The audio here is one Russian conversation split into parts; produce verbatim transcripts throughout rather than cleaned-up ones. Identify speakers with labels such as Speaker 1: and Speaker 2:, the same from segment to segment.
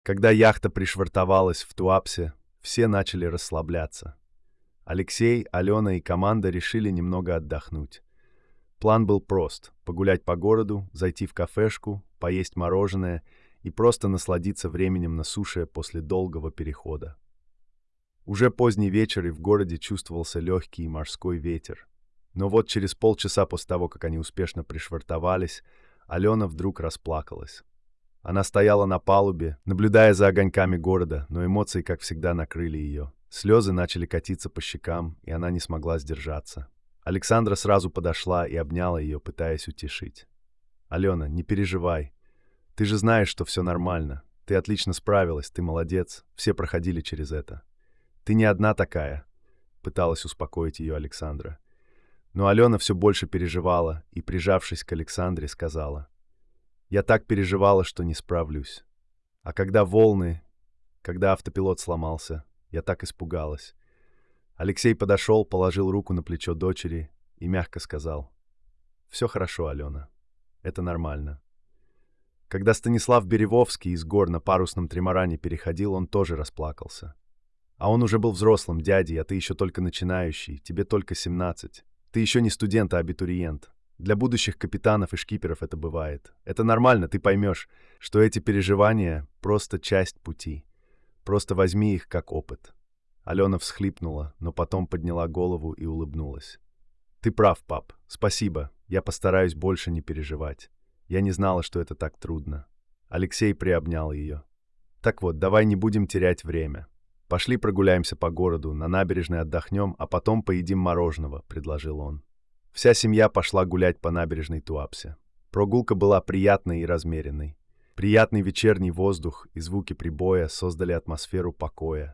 Speaker 1: Когда яхта пришвартовалась в Туапсе, все начали расслабляться. Алексей, Алена и команда решили немного отдохнуть. План был прост — погулять по городу, зайти в кафешку, поесть мороженое и просто насладиться временем на суше после долгого перехода. Уже поздний вечер, и в городе чувствовался легкий морской ветер. Но вот через полчаса после того, как они успешно пришвартовались, Алена вдруг расплакалась. Она стояла на палубе, наблюдая за огоньками города, но эмоции, как всегда, накрыли ее. Слезы начали катиться по щекам, и она не смогла сдержаться. Александра сразу подошла и обняла ее, пытаясь утешить. «Алена, не переживай. Ты же знаешь, что все нормально. Ты отлично справилась, ты молодец. Все проходили через это. Ты не одна такая», — пыталась успокоить ее Александра. Но Алена все больше переживала и, прижавшись к Александре, сказала: «Я так переживала, что не справлюсь. А когда волны, когда автопилот сломался, я так испугалась». Алексей подошел, положил руку на плечо дочери и мягко сказал: «Все хорошо, Алена. Это нормально». Когда Станислав Беревовский из гор на парусном тримаране переходил, он тоже расплакался. «А он уже был взрослым дядей, а ты еще только начинающий, тебе только семнадцать. Ты еще не студент, а абитуриент. Для будущих капитанов и шкиперов это бывает. Это нормально, ты поймешь, что эти переживания — просто часть пути. Просто возьми их как опыт». Алена всхлипнула, но потом подняла голову и улыбнулась. «Ты прав, пап. Спасибо. Я постараюсь больше не переживать. Я не знала, что это так трудно». Алексей приобнял ее. «Так вот, давай не будем терять время. Пошли прогуляемся по городу, на набережной отдохнем, а потом поедим мороженого», — предложил он. Вся семья пошла гулять по набережной Туапсе. Прогулка была приятной и размеренной. Приятный вечерний воздух и звуки прибоя создали атмосферу покоя.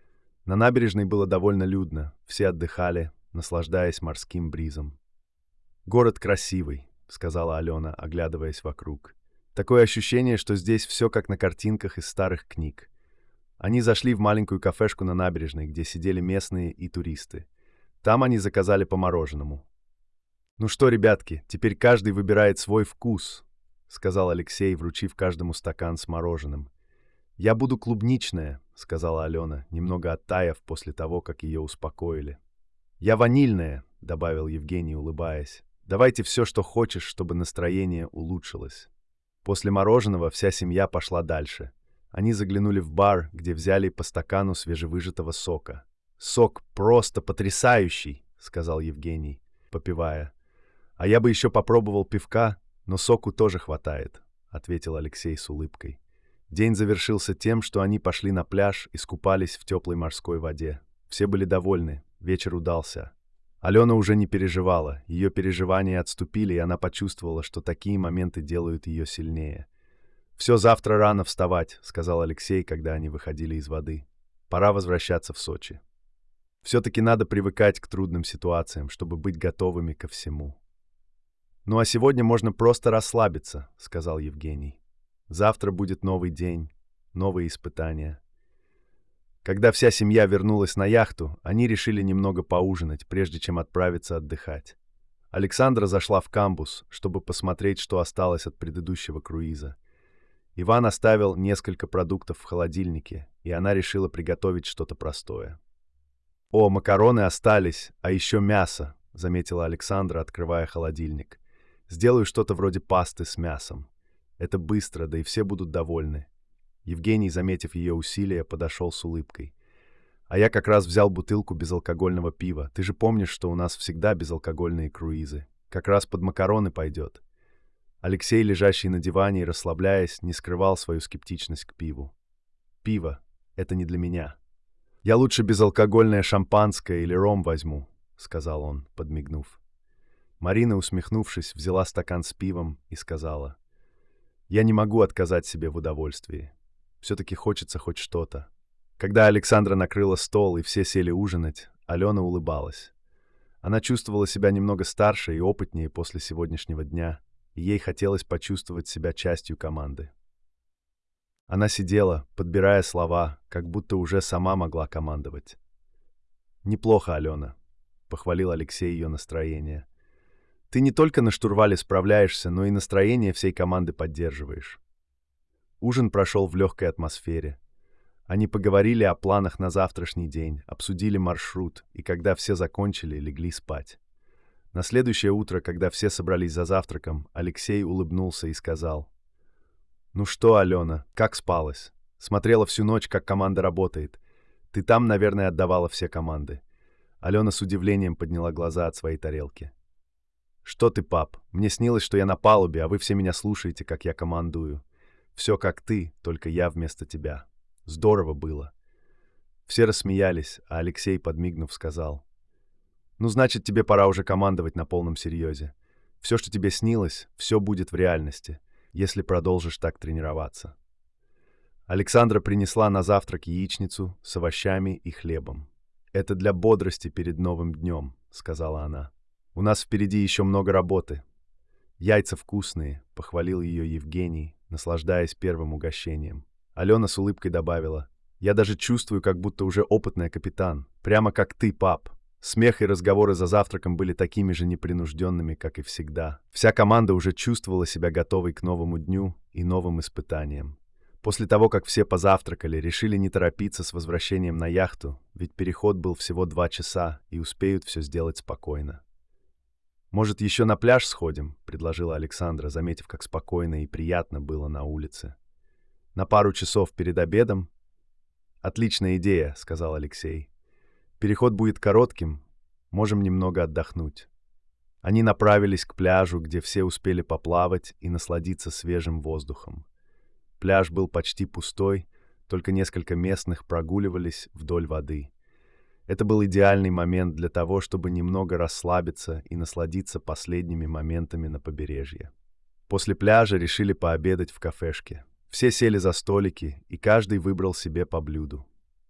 Speaker 1: На набережной было довольно людно, все отдыхали, наслаждаясь морским бризом. «Город красивый», — сказала Алена, оглядываясь вокруг. «Такое ощущение, что здесь все как на картинках из старых книг». Они зашли в маленькую кафешку на набережной, где сидели местные и туристы. Там они заказали по мороженому. «Ну что, ребятки, теперь каждый выбирает свой вкус», — сказал Алексей, вручив каждому стакан с мороженым. «Я буду клубничная», — сказала Алена, немного оттаяв после того, как ее успокоили. «Я ванильная», — добавил Евгений, улыбаясь. «Давайте все, что хочешь, чтобы настроение улучшилось». После мороженого вся семья пошла дальше. Они заглянули в бар, где взяли по стакану свежевыжатого сока. «Сок просто потрясающий», — сказал Евгений, попивая. «А я бы еще попробовал пивка, но соку тоже хватает», — ответил Алексей с улыбкой. День завершился тем, что они пошли на пляж и искупались в теплой морской воде. Все были довольны, вечер удался. Алена уже не переживала, ее переживания отступили, и она почувствовала, что такие моменты делают ее сильнее. «Все, завтра рано вставать», — сказал Алексей, когда они выходили из воды. «Пора возвращаться в Сочи. Все-таки надо привыкать к трудным ситуациям, чтобы быть готовыми ко всему». «Ну а сегодня можно просто расслабиться», — сказал Евгений. «Завтра будет новый день, новые испытания». Когда вся семья вернулась на яхту, они решили немного поужинать, прежде чем отправиться отдыхать. Александра зашла в камбуз, чтобы посмотреть, что осталось от предыдущего круиза. Иван оставил несколько продуктов в холодильнике, и она решила приготовить что-то простое. «О, макароны остались, а еще мясо», — заметила Александра, открывая холодильник. «Сделаю что-то вроде пасты с мясом. Это быстро, да и все будут довольны». Евгений, заметив ее усилия, подошел с улыбкой. «А я как раз взял бутылку безалкогольного пива. Ты же помнишь, что у нас всегда безалкогольные круизы. Как раз под макароны пойдет». Алексей, лежащий на диване и расслабляясь, не скрывал свою скептичность к пиву. «Пиво — это не для меня. Я лучше безалкогольное шампанское или ром возьму», — сказал он, подмигнув. Марина, усмехнувшись, взяла стакан с пивом и сказала: «Я не могу отказать себе в удовольствии. Все-таки хочется хоть что-то». Когда Александра накрыла стол и все сели ужинать, Алена улыбалась. Она чувствовала себя немного старше и опытнее после сегодняшнего дня, и ей хотелось почувствовать себя частью команды. Она сидела, подбирая слова, как будто уже сама могла командовать. «Неплохо, Алена», — похвалил Алексей ее настроение. «Ты не только на штурвале справляешься, но и настроение всей команды поддерживаешь». Ужин прошел в легкой атмосфере. Они поговорили о планах на завтрашний день, обсудили маршрут, и когда все закончили, легли спать. На следующее утро, когда все собрались за завтраком, Алексей улыбнулся и сказал: «Ну что, Алена, как спалось? Смотрела всю ночь, как команда работает. Ты там, наверное, отдавала все команды». Алена с удивлением подняла глаза от своей тарелки. «Что ты, пап? Мне снилось, что я на палубе, а вы все меня слушаете, как я командую. Все как ты, только я вместо тебя. Здорово было». Все рассмеялись, а Алексей, подмигнув, сказал: «Ну, значит, тебе пора уже командовать на полном серьезе. Все, что тебе снилось, все будет в реальности, если продолжишь так тренироваться». Александра принесла на завтрак яичницу с овощами и хлебом. «Это для бодрости перед новым днем», — сказала она. «У нас впереди еще много работы». «Яйца вкусные», — похвалил ее Евгений, наслаждаясь первым угощением. Алена с улыбкой добавила: «Я даже чувствую, как будто уже опытный капитан, прямо как ты, пап». Смех и разговоры за завтраком были такими же непринужденными, как и всегда. Вся команда уже чувствовала себя готовой к новому дню и новым испытаниям. После того, как все позавтракали, решили не торопиться с возвращением на яхту, ведь переход был всего два часа, и успеют все сделать спокойно. «Может, еще на пляж сходим?» — предложила Александра, заметив, как спокойно и приятно было на улице. «На пару часов перед обедом?» «Отличная идея», — сказал Алексей. «Переход будет коротким, можем немного отдохнуть». Они направились к пляжу, где все успели поплавать и насладиться свежим воздухом. Пляж был почти пустой, только несколько местных прогуливались вдоль воды. Это был идеальный момент для того, чтобы немного расслабиться и насладиться последними моментами на побережье. После пляжа решили пообедать в кафешке. Все сели за столики, и каждый выбрал себе по блюду.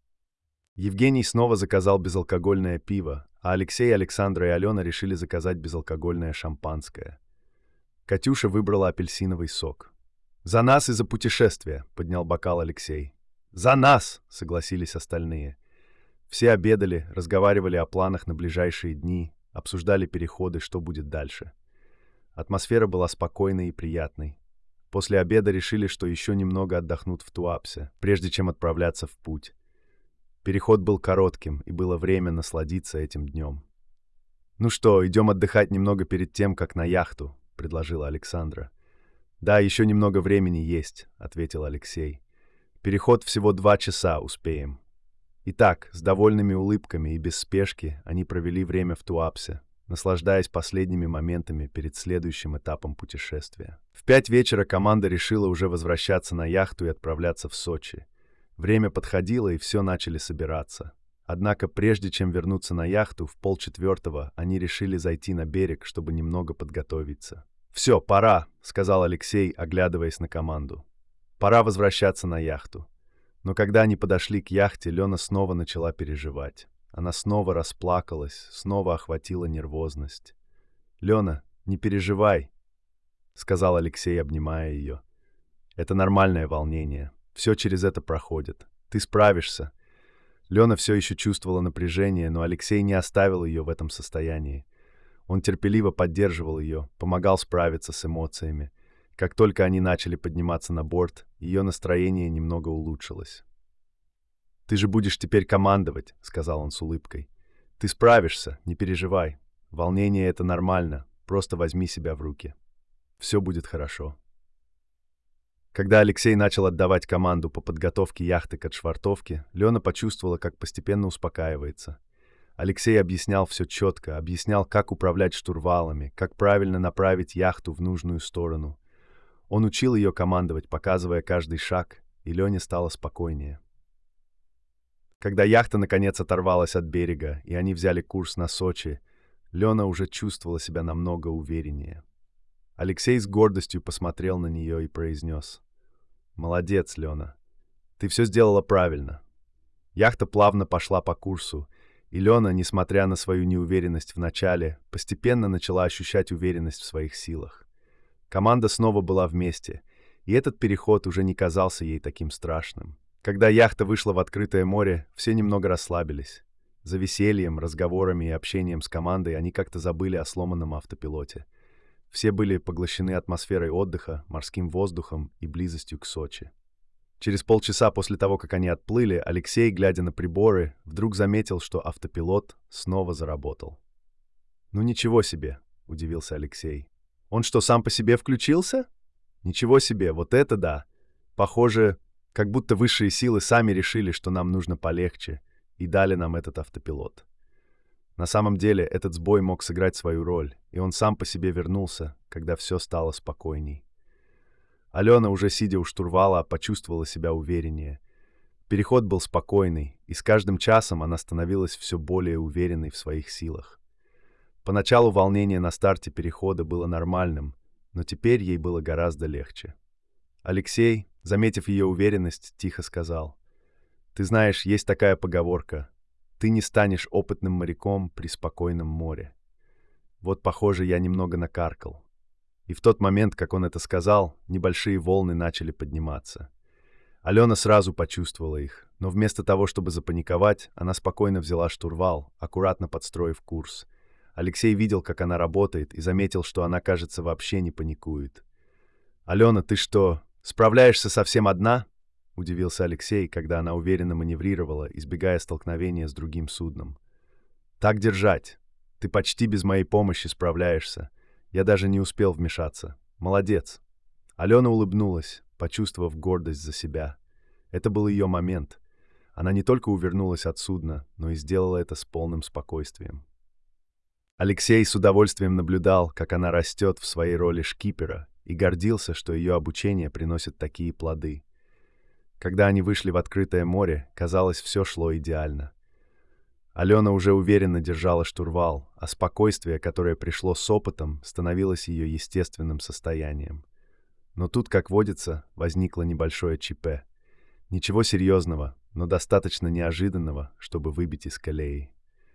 Speaker 1: Евгений снова заказал безалкогольное пиво, а Алексей, Александра и Алена решили заказать безалкогольное шампанское. Катюша выбрала апельсиновый сок. «За нас и за путешествие!» — поднял бокал Алексей. «За нас!» — согласились остальные. Все обедали, разговаривали о планах на ближайшие дни, обсуждали переходы, что будет дальше. Атмосфера была спокойной и приятной. После обеда решили, что еще немного отдохнут в Туапсе, прежде чем отправляться в путь. Переход был коротким, и было время насладиться этим днем. «Ну что, идем отдыхать немного перед тем, как на яхту», — предложила Александра. «Да, еще немного времени есть», — ответил Алексей. «Переход всего два часа, успеем». Итак, с довольными улыбками и без спешки они провели время в Туапсе, наслаждаясь последними моментами перед следующим этапом путешествия. В пять вечера команда решила уже возвращаться на яхту и отправляться в Сочи. Время подходило, и все начали собираться. Однако, прежде чем вернуться на яхту, в полчетвертого они решили зайти на берег, чтобы немного подготовиться. «Все, пора», — сказал Алексей, оглядываясь на команду. «Пора возвращаться на яхту». Но когда они подошли к яхте, Лена снова начала переживать. Она снова расплакалась, снова охватила нервозность. «Лена, не переживай», — сказал Алексей, обнимая ее. «Это нормальное волнение. Все через это проходит. Ты справишься». Лена все еще чувствовала напряжение, но Алексей не оставил ее в этом состоянии. Он терпеливо поддерживал ее, помогал справиться с эмоциями. Как только они начали подниматься на борт, ее настроение немного улучшилось. «Ты же будешь теперь командовать», — сказал он с улыбкой. «Ты справишься, не переживай. Волнение — это нормально, просто возьми себя в руки. Все будет хорошо». Когда Алексей начал отдавать команду по подготовке яхты к отшвартовке, Лена почувствовала, как постепенно успокаивается. Алексей объяснял все четко, объяснял, как управлять штурвалами, как правильно направить яхту в нужную сторону. Он учил ее командовать, показывая каждый шаг, и Лене стало спокойнее. Когда яхта наконец оторвалась от берега, и они взяли курс на Сочи, Лена уже чувствовала себя намного увереннее. Алексей с гордостью посмотрел на нее и произнес: «Молодец, Лена. Ты все сделала правильно». Яхта плавно пошла по курсу, и Лена, несмотря на свою неуверенность в начале, постепенно начала ощущать уверенность в своих силах. Команда снова была вместе, и этот переход уже не казался ей таким страшным. Когда яхта вышла в открытое море, все немного расслабились. За весельем, разговорами и общением с командой они как-то забыли о сломанном автопилоте. Все были поглощены атмосферой отдыха, морским воздухом и близостью к Сочи. Через полчаса после того, как они отплыли, Алексей, глядя на приборы, вдруг заметил, что автопилот снова заработал. «Ну ничего себе!» — удивился Алексей. «Он что, сам по себе включился? Ничего себе, вот это да! Похоже, как будто высшие силы сами решили, что нам нужно полегче, и дали нам этот автопилот». На самом деле, этот сбой мог сыграть свою роль, и он сам по себе вернулся, когда все стало спокойней. Алена, уже сидя у штурвала, почувствовала себя увереннее. Переход был спокойный, и с каждым часом она становилась все более уверенной в своих силах. Поначалу волнение на старте перехода было нормальным, но теперь ей было гораздо легче. Алексей, заметив ее уверенность, тихо сказал: «Ты знаешь, есть такая поговорка: ты не станешь опытным моряком при спокойном море». Вот, похоже, я немного накаркал. И в тот момент, как он это сказал, небольшие волны начали подниматься. Алена сразу почувствовала их, но вместо того, чтобы запаниковать, она спокойно взяла штурвал, аккуратно подстроив курс. Алексей видел, как она работает, и заметил, что она, кажется, вообще не паникует. «Алена, ты что, справляешься совсем одна?» — удивился Алексей, когда она уверенно маневрировала, избегая столкновения с другим судном. «Так держать. Ты почти без моей помощи справляешься. Я даже не успел вмешаться. Молодец». Алена улыбнулась, почувствовав гордость за себя. Это был ее момент. Она не только увернулась от судна, но и сделала это с полным спокойствием. Алексей с удовольствием наблюдал, как она растет в своей роли шкипера, и гордился, что ее обучение приносит такие плоды. Когда они вышли в открытое море, казалось, все шло идеально. Алена уже уверенно держала штурвал, а спокойствие, которое пришло с опытом, становилось ее естественным состоянием. Но тут, как водится, возникло небольшое ЧП. Ничего серьезного, но достаточно неожиданного, чтобы выбить из колеи.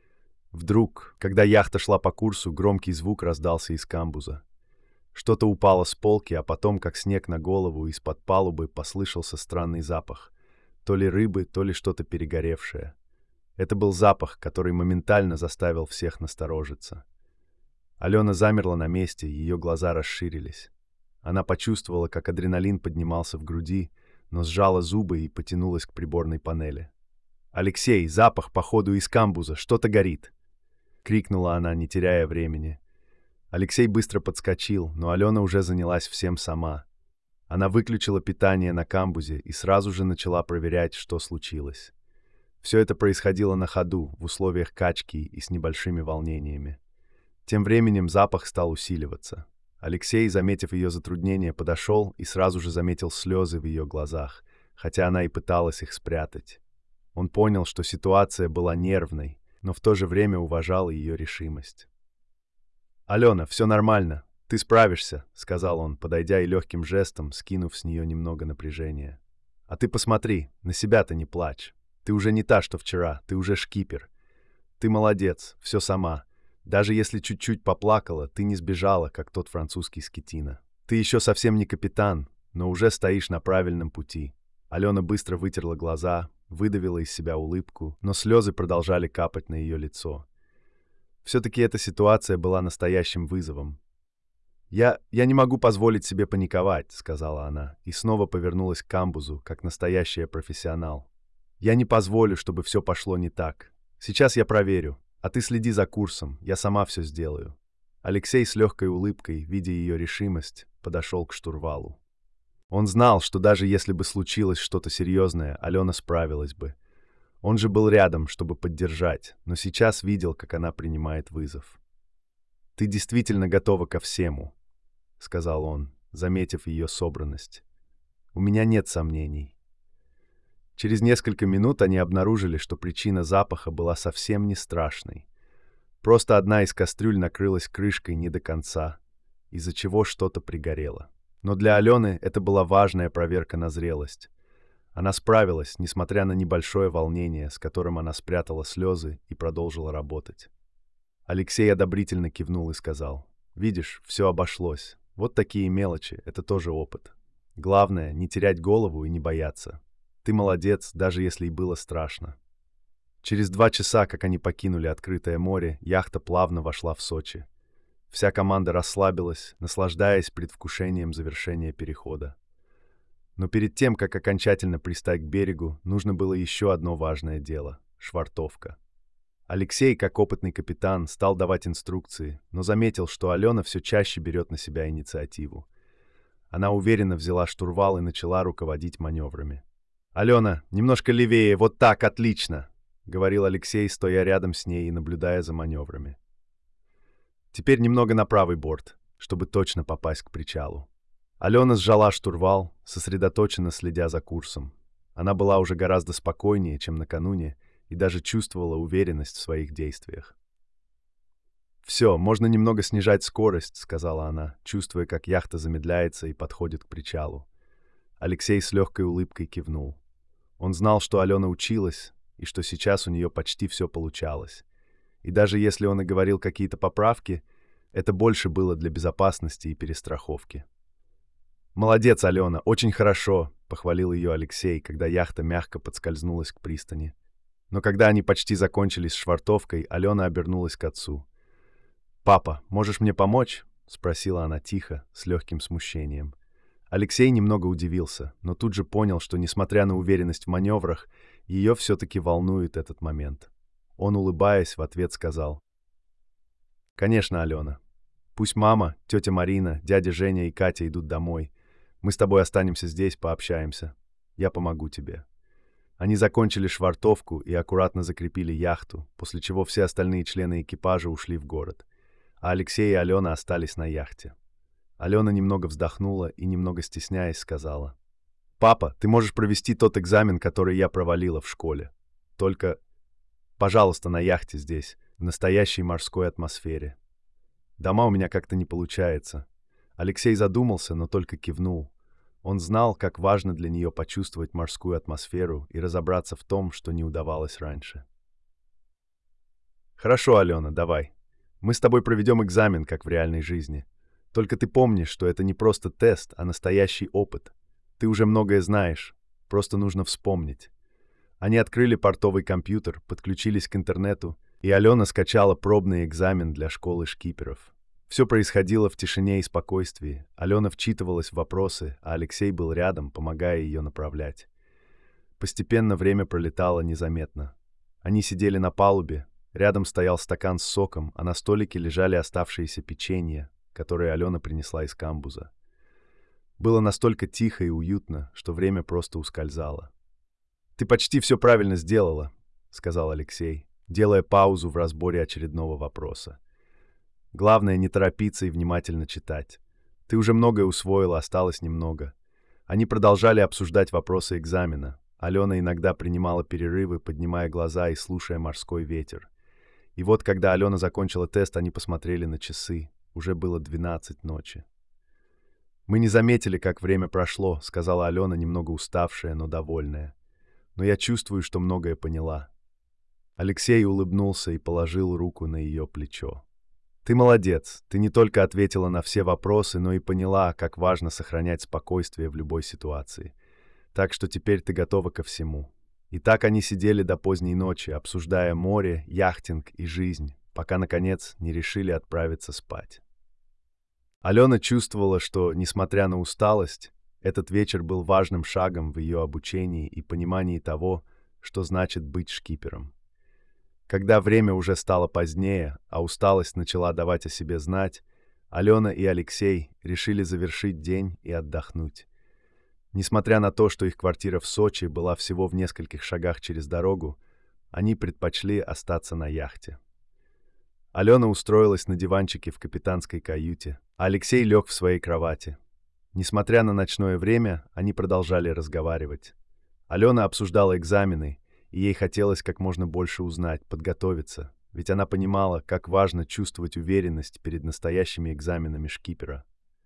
Speaker 1: Вдруг, когда яхта шла по курсу, громкий звук раздался из камбуза. Что-то упало с полки, а потом, как снег на голову, из-под палубы послышался странный запах. То ли рыбы, то ли что-то перегоревшее. Это был запах, который моментально заставил всех насторожиться. Алена замерла на месте, ее глаза расширились. Она почувствовала, как адреналин поднимался в груди, но сжала зубы и потянулась к приборной панели. «Алексей, запах, походу, из камбуза, что-то горит!» — крикнула она, не теряя времени. Алексей быстро подскочил, но Алена уже занялась всем сама. Она выключила питание на камбузе и сразу же начала проверять, что случилось. Все это происходило на ходу, в условиях качки и с небольшими волнениями. Тем временем запах стал усиливаться. Алексей, заметив ее затруднение, подошел и сразу же заметил слезы в ее глазах, хотя она и пыталась их спрятать. Он понял, что ситуация была нервной, но в то же время уважал ее решимость. «Алена, все нормально, ты справишься», — сказал он, подойдя и легким жестом, скинув с нее немного напряжения. «А ты посмотри, на себя-то не плачь. Ты уже не та, что вчера, ты уже шкипер. Ты молодец, все сама. Даже если чуть-чуть поплакала, ты не сбежала, как тот французский скотина. Ты еще совсем не капитан, но уже стоишь на правильном пути». Алена быстро вытерла глаза, выдавила из себя улыбку, но слезы продолжали капать на ее лицо. Все-таки эта ситуация была настоящим вызовом. «Я... я не могу позволить себе паниковать», — сказала она, и снова повернулась к камбузу, как настоящая профессионал. «Я не позволю, чтобы все пошло не так. Сейчас я проверю, а ты следи за курсом, я сама все сделаю». Алексей с легкой улыбкой, видя ее решимость, подошел к штурвалу. Он знал, что даже если бы случилось что-то серьезное, Алена справилась бы. Он же был рядом, чтобы поддержать, но сейчас видел, как она принимает вызов. «Ты действительно готова ко всему», — сказал он, заметив ее собранность. «У меня нет сомнений». Через несколько минут они обнаружили, что причина запаха была совсем не страшной. Просто одна из кастрюль накрылась крышкой не до конца, из-за чего что-то пригорело. Но для Алены это была важная проверка на зрелость. Она справилась, несмотря на небольшое волнение, с которым она спрятала слезы и продолжила работать. Алексей одобрительно кивнул и сказал: «Видишь, все обошлось. Вот такие мелочи, это тоже опыт. Главное, не терять голову и не бояться. Ты молодец, даже если и было страшно». Через два часа, как они покинули открытое море, яхта плавно вошла в Сочи. Вся команда расслабилась, наслаждаясь предвкушением завершения перехода. Но перед тем, как окончательно пристать к берегу, нужно было еще одно важное дело — швартовка. Алексей, как опытный капитан, стал давать инструкции, но заметил, что Алена все чаще берет на себя инициативу. Она уверенно взяла штурвал и начала руководить маневрами. «Алена, немножко левее, вот так, отлично!» — говорил Алексей, стоя рядом с ней и наблюдая за маневрами. «Теперь немного на правый борт, чтобы точно попасть к причалу». Алена сжала штурвал, сосредоточенно следя за курсом. Она была уже гораздо спокойнее, чем накануне, и даже чувствовала уверенность в своих действиях. «Все, можно немного снижать скорость», — сказала она, чувствуя, как яхта замедляется и подходит к причалу. Алексей с легкой улыбкой кивнул. Он знал, что Алена училась, и что сейчас у нее почти все получалось. И даже если он и говорил какие-то поправки, это больше было для безопасности и перестраховки. «Молодец, Алена, очень хорошо», — похвалил ее Алексей, когда яхта мягко подскользнулась к пристани. Но когда они почти закончили с швартовкой, Алена обернулась к отцу. «Папа, можешь мне помочь?» — спросила она тихо, с легким смущением. Алексей немного удивился, но тут же понял, что, несмотря на уверенность в маневрах, ее все-таки волнует этот момент. Он, улыбаясь, в ответ сказал: «Конечно, Алена. Пусть мама, тетя Марина, дядя Женя и Катя идут домой. Мы с тобой останемся здесь, пообщаемся. Я помогу тебе». Они закончили швартовку и аккуратно закрепили яхту, после чего все остальные члены экипажа ушли в город, а Алексей и Алена остались на яхте. Алена немного вздохнула и, немного стесняясь, сказала: «Папа, ты можешь провести тот экзамен, который я провалила в школе. Только, пожалуйста, на яхте здесь, в настоящей морской атмосфере. Дома у меня как-то не получается». Алексей задумался, но только кивнул. Он знал, как важно для нее почувствовать морскую атмосферу и разобраться в том, что не удавалось раньше. «Хорошо, Алена, давай. Мы с тобой проведем экзамен, как в реальной жизни. Только ты помнишь, что это не просто тест, а настоящий опыт. Ты уже многое знаешь, просто нужно вспомнить». Они открыли портовый компьютер, подключились к интернету, и Алена скачала пробный экзамен для школы шкиперов. Все происходило в тишине и спокойствии. Алена вчитывалась в вопросы, а Алексей был рядом, помогая ее направлять. Постепенно время пролетало незаметно. Они сидели на палубе, рядом стоял стакан с соком, а на столике лежали оставшиеся печенья, которые Алена принесла из камбуза. Было настолько тихо и уютно, что время просто ускользало. «Ты почти все правильно сделала», — сказал Алексей, делая паузу в разборе очередного вопроса. «Главное, не торопиться и внимательно читать. Ты уже многое усвоила, осталось немного». Они продолжали обсуждать вопросы экзамена. Алена иногда принимала перерывы, поднимая глаза и слушая морской ветер. И вот, когда Алена закончила тест, они посмотрели на часы. Уже было двенадцать ночи. «Мы не заметили, как время прошло», — сказала Алена, немного уставшая, но довольная. «Но я чувствую, что многое поняла». Алексей улыбнулся и положил руку на ее плечо. «Ты молодец. Ты не только ответила на все вопросы, но и поняла, как важно сохранять спокойствие в любой ситуации. Так что теперь ты готова ко всему». И так они сидели до поздней ночи, обсуждая море, яхтинг и жизнь, пока, наконец, не решили отправиться спать. Алена чувствовала, что, несмотря на усталость, этот вечер был важным шагом в ее обучении и понимании того, что значит быть шкипером. Когда время уже стало позднее, а усталость начала давать о себе знать, Алена и Алексей решили завершить день и отдохнуть. Несмотря на то, что их квартира в Сочи была всего в нескольких шагах через дорогу, они предпочли остаться на яхте. Алена устроилась на диванчике в капитанской каюте, а Алексей лег в своей кровати. Несмотря на ночное время, они продолжали разговаривать. Алена обсуждала экзамены, и ей хотелось как можно больше узнать, подготовиться, ведь она понимала, как важно чувствовать уверенность перед настоящими экзаменами шкипера.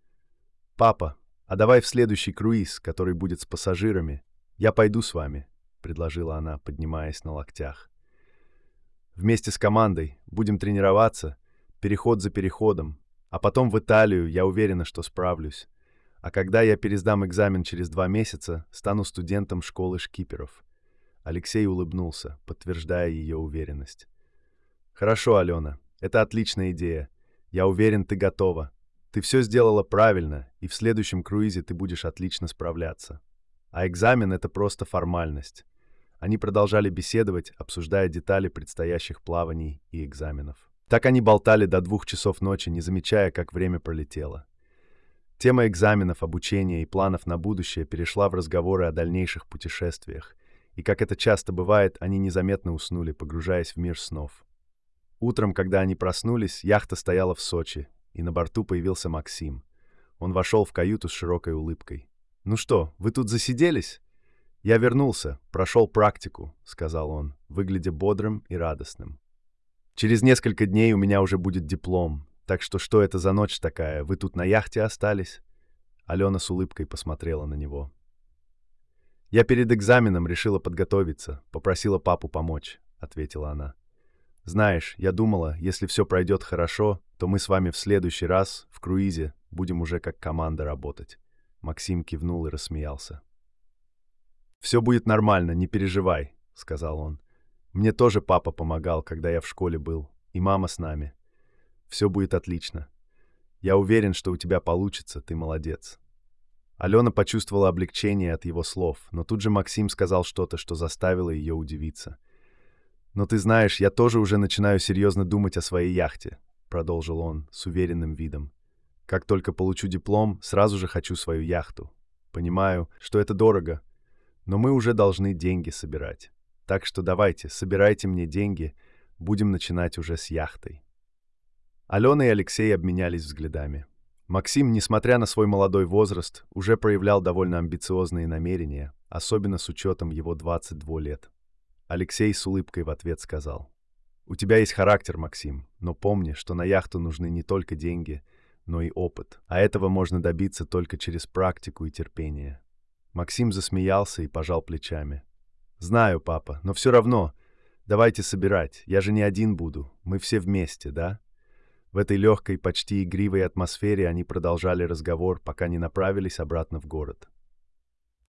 Speaker 1: «Папа, а давай в следующий круиз, который будет с пассажирами, я пойду с вами», — предложила она, поднимаясь на локтях. «Вместе с командой будем тренироваться, переход за переходом, а потом в Италию, я уверена, что справлюсь. А когда я пересдам экзамен через два месяца, стану студентом школы шкиперов». Алексей улыбнулся, подтверждая ее уверенность. «Хорошо, Алена, это отличная идея. Я уверен, ты готова. Ты все сделала правильно, и в следующем круизе ты будешь отлично справляться». А экзамен — это просто формальность. Они продолжали беседовать, обсуждая детали предстоящих плаваний и экзаменов. Так они болтали до двух часов ночи, не замечая, как время пролетело. Тема экзаменов, обучения и планов на будущее перешла в разговоры о дальнейших путешествиях, и, как это часто бывает, они незаметно уснули, погружаясь в мир снов. Утром, когда они проснулись, яхта стояла в Сочи, и на борту появился Максим. Он вошел в каюту с широкой улыбкой. «Ну что, вы тут засиделись?» «Я вернулся, прошел практику», — сказал он, выглядя бодрым и радостным. «Через несколько дней у меня уже будет диплом, так что что это за ночь такая? Вы тут на яхте остались?» Алена с улыбкой посмотрела на него. «Я перед экзаменом решила подготовиться, попросила папу помочь», — ответила она. «Знаешь, я думала, если все пройдет хорошо, то мы с вами в следующий раз в круизе будем уже как команда работать». Максим кивнул и рассмеялся. «Все будет нормально, не переживай», — сказал он. «Мне тоже папа помогал, когда я в школе был, и мама с нами. Все будет отлично. Я уверен, что у тебя получится, ты молодец». Алена почувствовала облегчение от его слов, но тут же Максим сказал что-то, что заставило ее удивиться. «Но ты знаешь, я тоже уже начинаю серьезно думать о своей яхте», — продолжил он с уверенным видом. «Как только получу диплом, сразу же хочу свою яхту. Понимаю, что это дорого, но мы уже должны деньги собирать. Так что давайте, собирайте мне деньги, будем начинать уже с яхтой». Алена и Алексей обменялись взглядами. Максим, несмотря на свой молодой возраст, уже проявлял довольно амбициозные намерения, особенно с учетом его двадцати двух лет. Алексей с улыбкой в ответ сказал: «У тебя есть характер, Максим, но помни, что на яхту нужны не только деньги, но и опыт, а этого можно добиться только через практику и терпение». Максим засмеялся и пожал плечами. «Знаю, папа, но все равно. Давайте собирать. Я же не один буду. Мы все вместе, да?» В этой легкой, почти игривой атмосфере они продолжали разговор, пока не направились обратно в город.